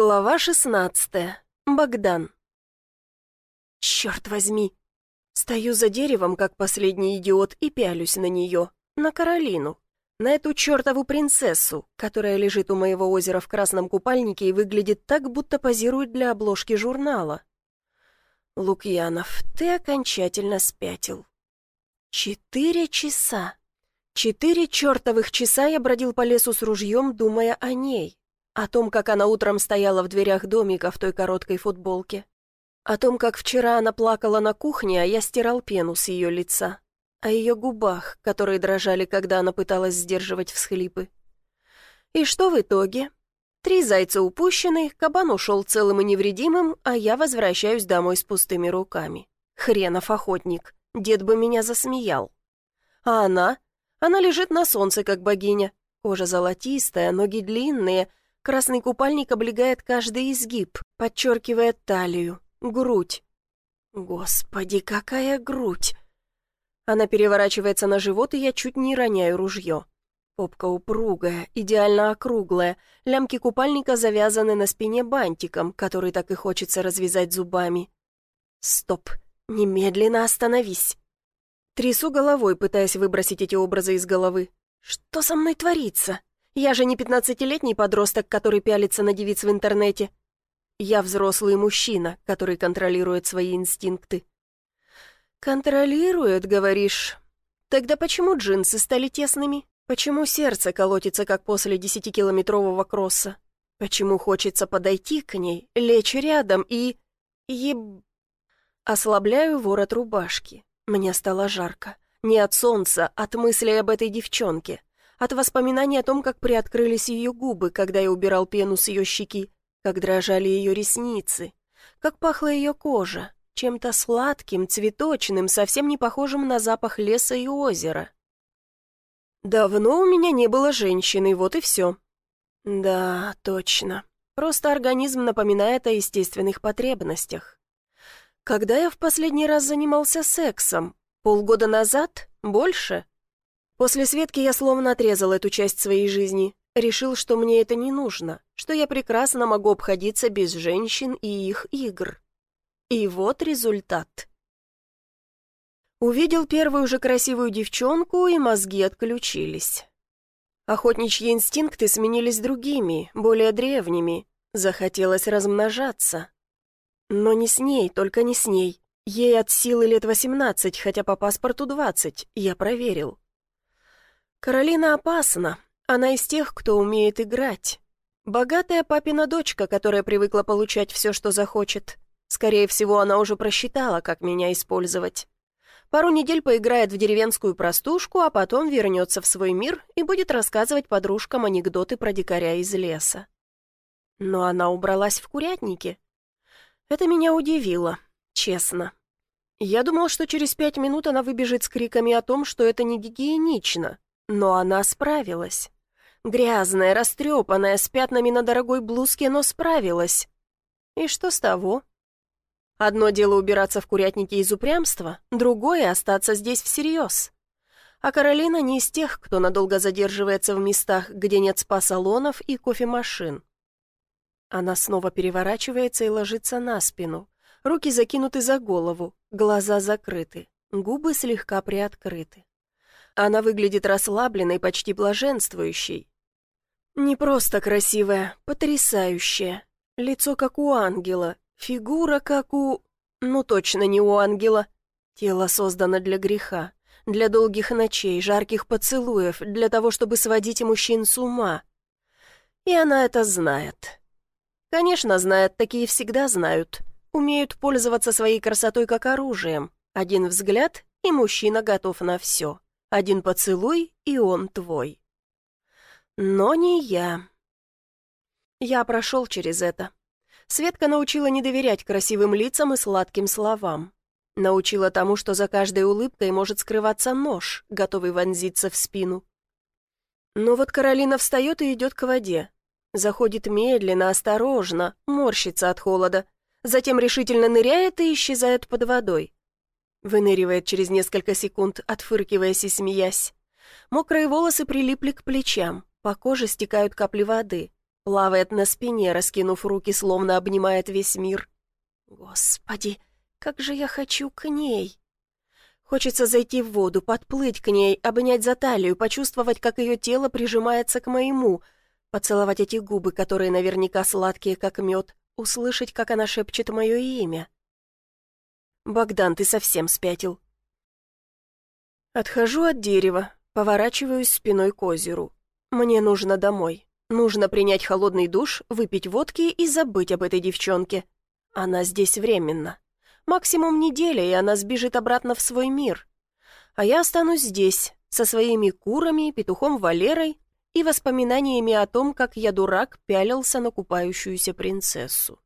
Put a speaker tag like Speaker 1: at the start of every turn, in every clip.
Speaker 1: Глава 16. Богдан. Черт возьми. Стою за деревом, как последний идиот, и пялюсь на нее, на Каролину, на эту чертову принцессу, которая лежит у моего озера в красном купальнике и выглядит так, будто позирует для обложки журнала. Лукьянов, ты окончательно спятил. 4 часа. 4 чертовых часа я бродил по лесу с ружьем, думая о ней. О том, как она утром стояла в дверях домика в той короткой футболке. О том, как вчера она плакала на кухне, а я стирал пену с ее лица. О ее губах, которые дрожали, когда она пыталась сдерживать всхлипы. И что в итоге? 3 зайца упущены, кабан ушел целым и невредимым, а я возвращаюсь домой с пустыми руками. Хренов охотник, дед бы меня засмеял. А она? Она лежит на солнце, как богиня. Кожа золотистая, ноги длинные. Красный купальник облегает каждый изгиб, подчеркивая талию, грудь. Господи, какая грудь! Она переворачивается на живот, и я чуть не роняю ружье. Попка упругая, идеально округлая, лямки купальника завязаны на спине бантиком, который так и хочется развязать зубами. Стоп, немедленно остановись. Трясу головой, пытаясь выбросить эти образы из головы. Что со мной творится? Я же не 15-летний подросток, который пялится на девиц в интернете. Я взрослый мужчина, который контролирует свои инстинкты. «Контролирует, говоришь? Тогда почему джинсы стали тесными? Почему сердце колотится, как после 10-километрового кросса? Почему хочется подойти к ней, лечь рядом и... Ослабляю ворот рубашки. Мне стало жарко. Не от солнца, от мыслей об этой девчонке. От воспоминаний о том, как приоткрылись ее губы, когда я убирал пену с ее щеки, как дрожали ее ресницы, как пахла ее кожа, чем-то сладким, цветочным, совсем не похожим на запах леса и озера. Давно у меня не было женщины, вот и все. Да, точно. Просто организм напоминает о естественных потребностях. Когда я в последний раз занимался сексом? Полгода назад? Больше? После Светки я словно отрезал эту часть своей жизни. Решил, что мне это не нужно, что я прекрасно могу обходиться без женщин и их игр. И вот результат. Увидел первую же красивую девчонку, и мозги отключились. Охотничьи инстинкты сменились другими, более древними. Захотелось размножаться. Но не с ней, только не с ней. Ей от силы лет 18, хотя по паспорту 20, я проверил. Каролина опасна. Она из тех, кто умеет играть. Богатая папина дочка, которая привыкла получать все, что захочет. Скорее всего, она уже просчитала, как меня использовать. Пару недель поиграет в деревенскую простушку, а потом вернется в свой мир и будет рассказывать подружкам анекдоты про дикаря из леса. Но она убралась в курятнике. Это меня удивило, честно. Я думал, что через 5 минут она выбежит с криками о том, что это не гигиенично. Но она справилась. Грязная, растрепанная, с пятнами на дорогой блузке, но справилась. И что с того? Одно дело убираться в курятнике из упрямства, другое — остаться здесь всерьез. А Каролина не из тех, кто надолго задерживается в местах, где нет спа-салонов и кофемашин. Она снова переворачивается и ложится на спину. Руки закинуты за голову, глаза закрыты, губы слегка приоткрыты. Она выглядит расслабленной, почти блаженствующей. Не просто красивая, потрясающая. Лицо как у ангела, фигура как у... Ну точно не у ангела. Тело создано для греха, для долгих ночей, жарких поцелуев, для того, чтобы сводить мужчин с ума. И она это знает. Конечно, знает, такие всегда знают. Умеют пользоваться своей красотой как оружием. Один взгляд, и мужчина готов на все. Один поцелуй, и он твой. Но не я. Я прошел через это. Светка научила не доверять красивым лицам и сладким словам. Научила тому, что за каждой улыбкой может скрываться нож, готовый вонзиться в спину. Но вот Каролина встает и идет к воде. Заходит медленно, осторожно, морщится от холода. Затем решительно ныряет и исчезает под водой. Выныривает через несколько секунд, отфыркиваясь и смеясь. Мокрые волосы прилипли к плечам, по коже стекают капли воды. Плавает на спине, раскинув руки, словно обнимает весь мир. Господи, как же я хочу к ней! Хочется зайти в воду, подплыть к ней, обнять за талию, почувствовать, как ее тело прижимается к моему, поцеловать эти губы, которые наверняка сладкие, как мед, услышать, как она шепчет мое имя. «Богдан, ты совсем спятил». Отхожу от дерева, поворачиваюсь спиной к озеру. Мне нужно домой. Нужно принять холодный душ, выпить водки и забыть об этой девчонке. Она здесь временно. Максимум неделя, и она сбежит обратно в свой мир. А я останусь здесь, со своими курами, петухом Валерой и воспоминаниями о том, как я, дурак, пялился на купающуюся принцессу.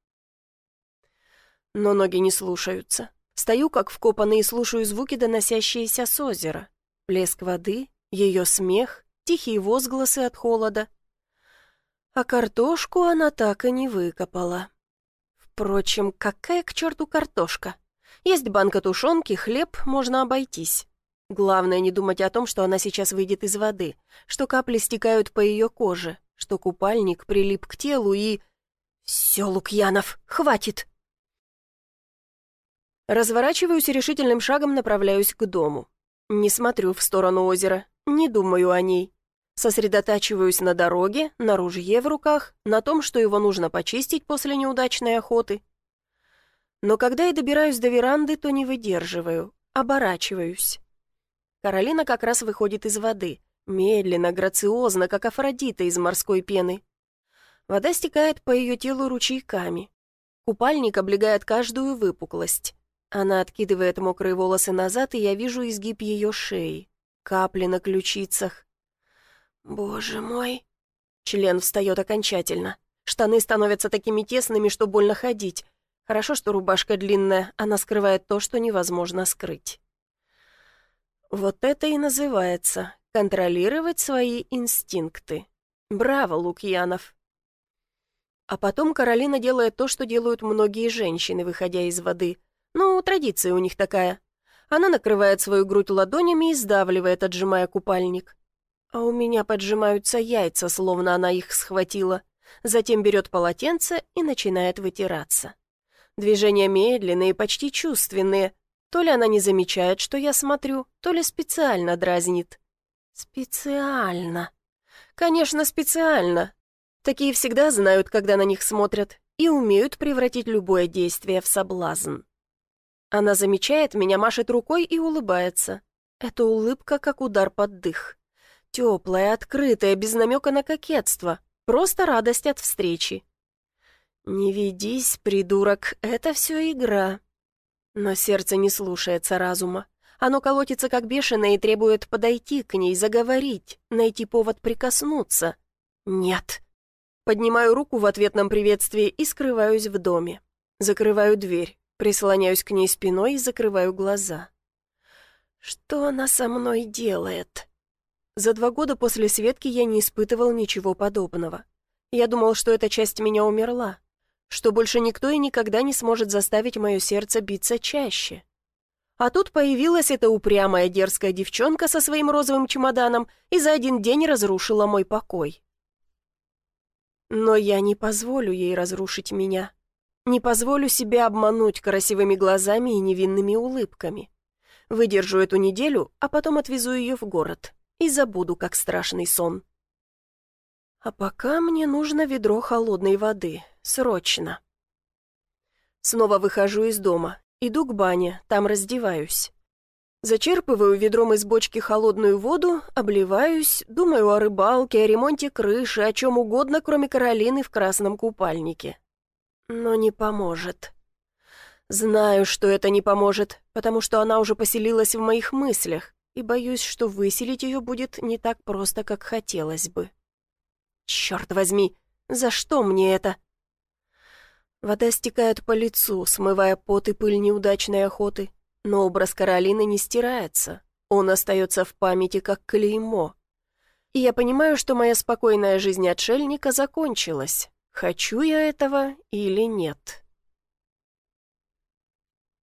Speaker 1: Но ноги не слушаются. Стою, как вкопанный, и слушаю звуки, доносящиеся с озера. Плеск воды, ее смех, тихие возгласы от холода. А картошку она так и не выкопала. Впрочем, какая к черту картошка? Есть банка тушенки, хлеб, можно обойтись. Главное не думать о том, что она сейчас выйдет из воды, что капли стекают по ее коже, что купальник прилип к телу и... Все, Лукьянов, хватит! Разворачиваюсь и решительным шагом направляюсь к дому. Не смотрю в сторону озера, не думаю о ней. Сосредотачиваюсь на дороге, на ружье в руках, на том, что его нужно почистить после неудачной охоты. Но когда я добираюсь до веранды, то не выдерживаю, оборачиваюсь. Каролина как раз выходит из воды, медленно, грациозно, как Афродита из морской пены. Вода стекает по ее телу ручейками. Купальник облегает каждую выпуклость. Она откидывает мокрые волосы назад, и я вижу изгиб ее шеи, капли на ключицах. Боже мой! Член встает окончательно. Штаны становятся такими тесными, что больно ходить. Хорошо, что рубашка длинная, она скрывает то, что невозможно скрыть. Вот это и называется контролировать свои инстинкты. Браво, Лукьянов! А потом Каролина делает то, что делают многие женщины, выходя из воды. Ну, традиция у них такая. Она накрывает свою грудь ладонями и сдавливает, отжимая купальник. А у меня поджимаются яйца, словно она их схватила. Затем берет полотенце и начинает вытираться. Движения медленные, почти чувственные. То ли она не замечает, что я смотрю, то ли специально дразнит. Специально. Конечно, специально. Такие всегда знают, когда на них смотрят, и умеют превратить любое действие в соблазн. Она замечает меня, машет рукой и улыбается. Эта улыбка, как удар под дых. Теплая, открытая, без намека на кокетство. Просто радость от встречи. Не ведись, придурок, это все игра. Но сердце не слушается разума. Оно колотится как бешеное и требует подойти к ней, заговорить, найти повод прикоснуться. Нет. Поднимаю руку в ответном приветствии и скрываюсь в доме. Закрываю дверь, прислоняюсь к ней спиной и закрываю глаза. Что она со мной делает? За 2 года после Светки я не испытывал ничего подобного. Я думал, что эта часть меня умерла, что больше никто и никогда не сможет заставить мое сердце биться чаще. А тут появилась эта упрямая дерзкая девчонка со своим розовым чемоданом и за 1 день разрушила мой покой. Но я не позволю ей разрушить меня. Не позволю себе обмануть красивыми глазами и невинными улыбками. Выдержу эту неделю, а потом отвезу ее в город. И забуду, как страшный сон. А пока мне нужно ведро холодной воды. Срочно. Снова выхожу из дома. Иду к бане, там раздеваюсь. Зачерпываю ведром из бочки холодную воду, обливаюсь, думаю о рыбалке, о ремонте крыши, о чем угодно, кроме Каролины в красном купальнике. Но не поможет. Знаю, что это не поможет, потому что она уже поселилась в моих мыслях. И боюсь, что выселить ее будет не так просто, как хотелось бы. Черт возьми, за что мне это? Вода стекает по лицу, смывая пот и пыль неудачной охоты, но образ Каролины не стирается, он остается в памяти как клеймо. И я понимаю, что моя спокойная жизнь отшельника закончилась, хочу я этого или нет.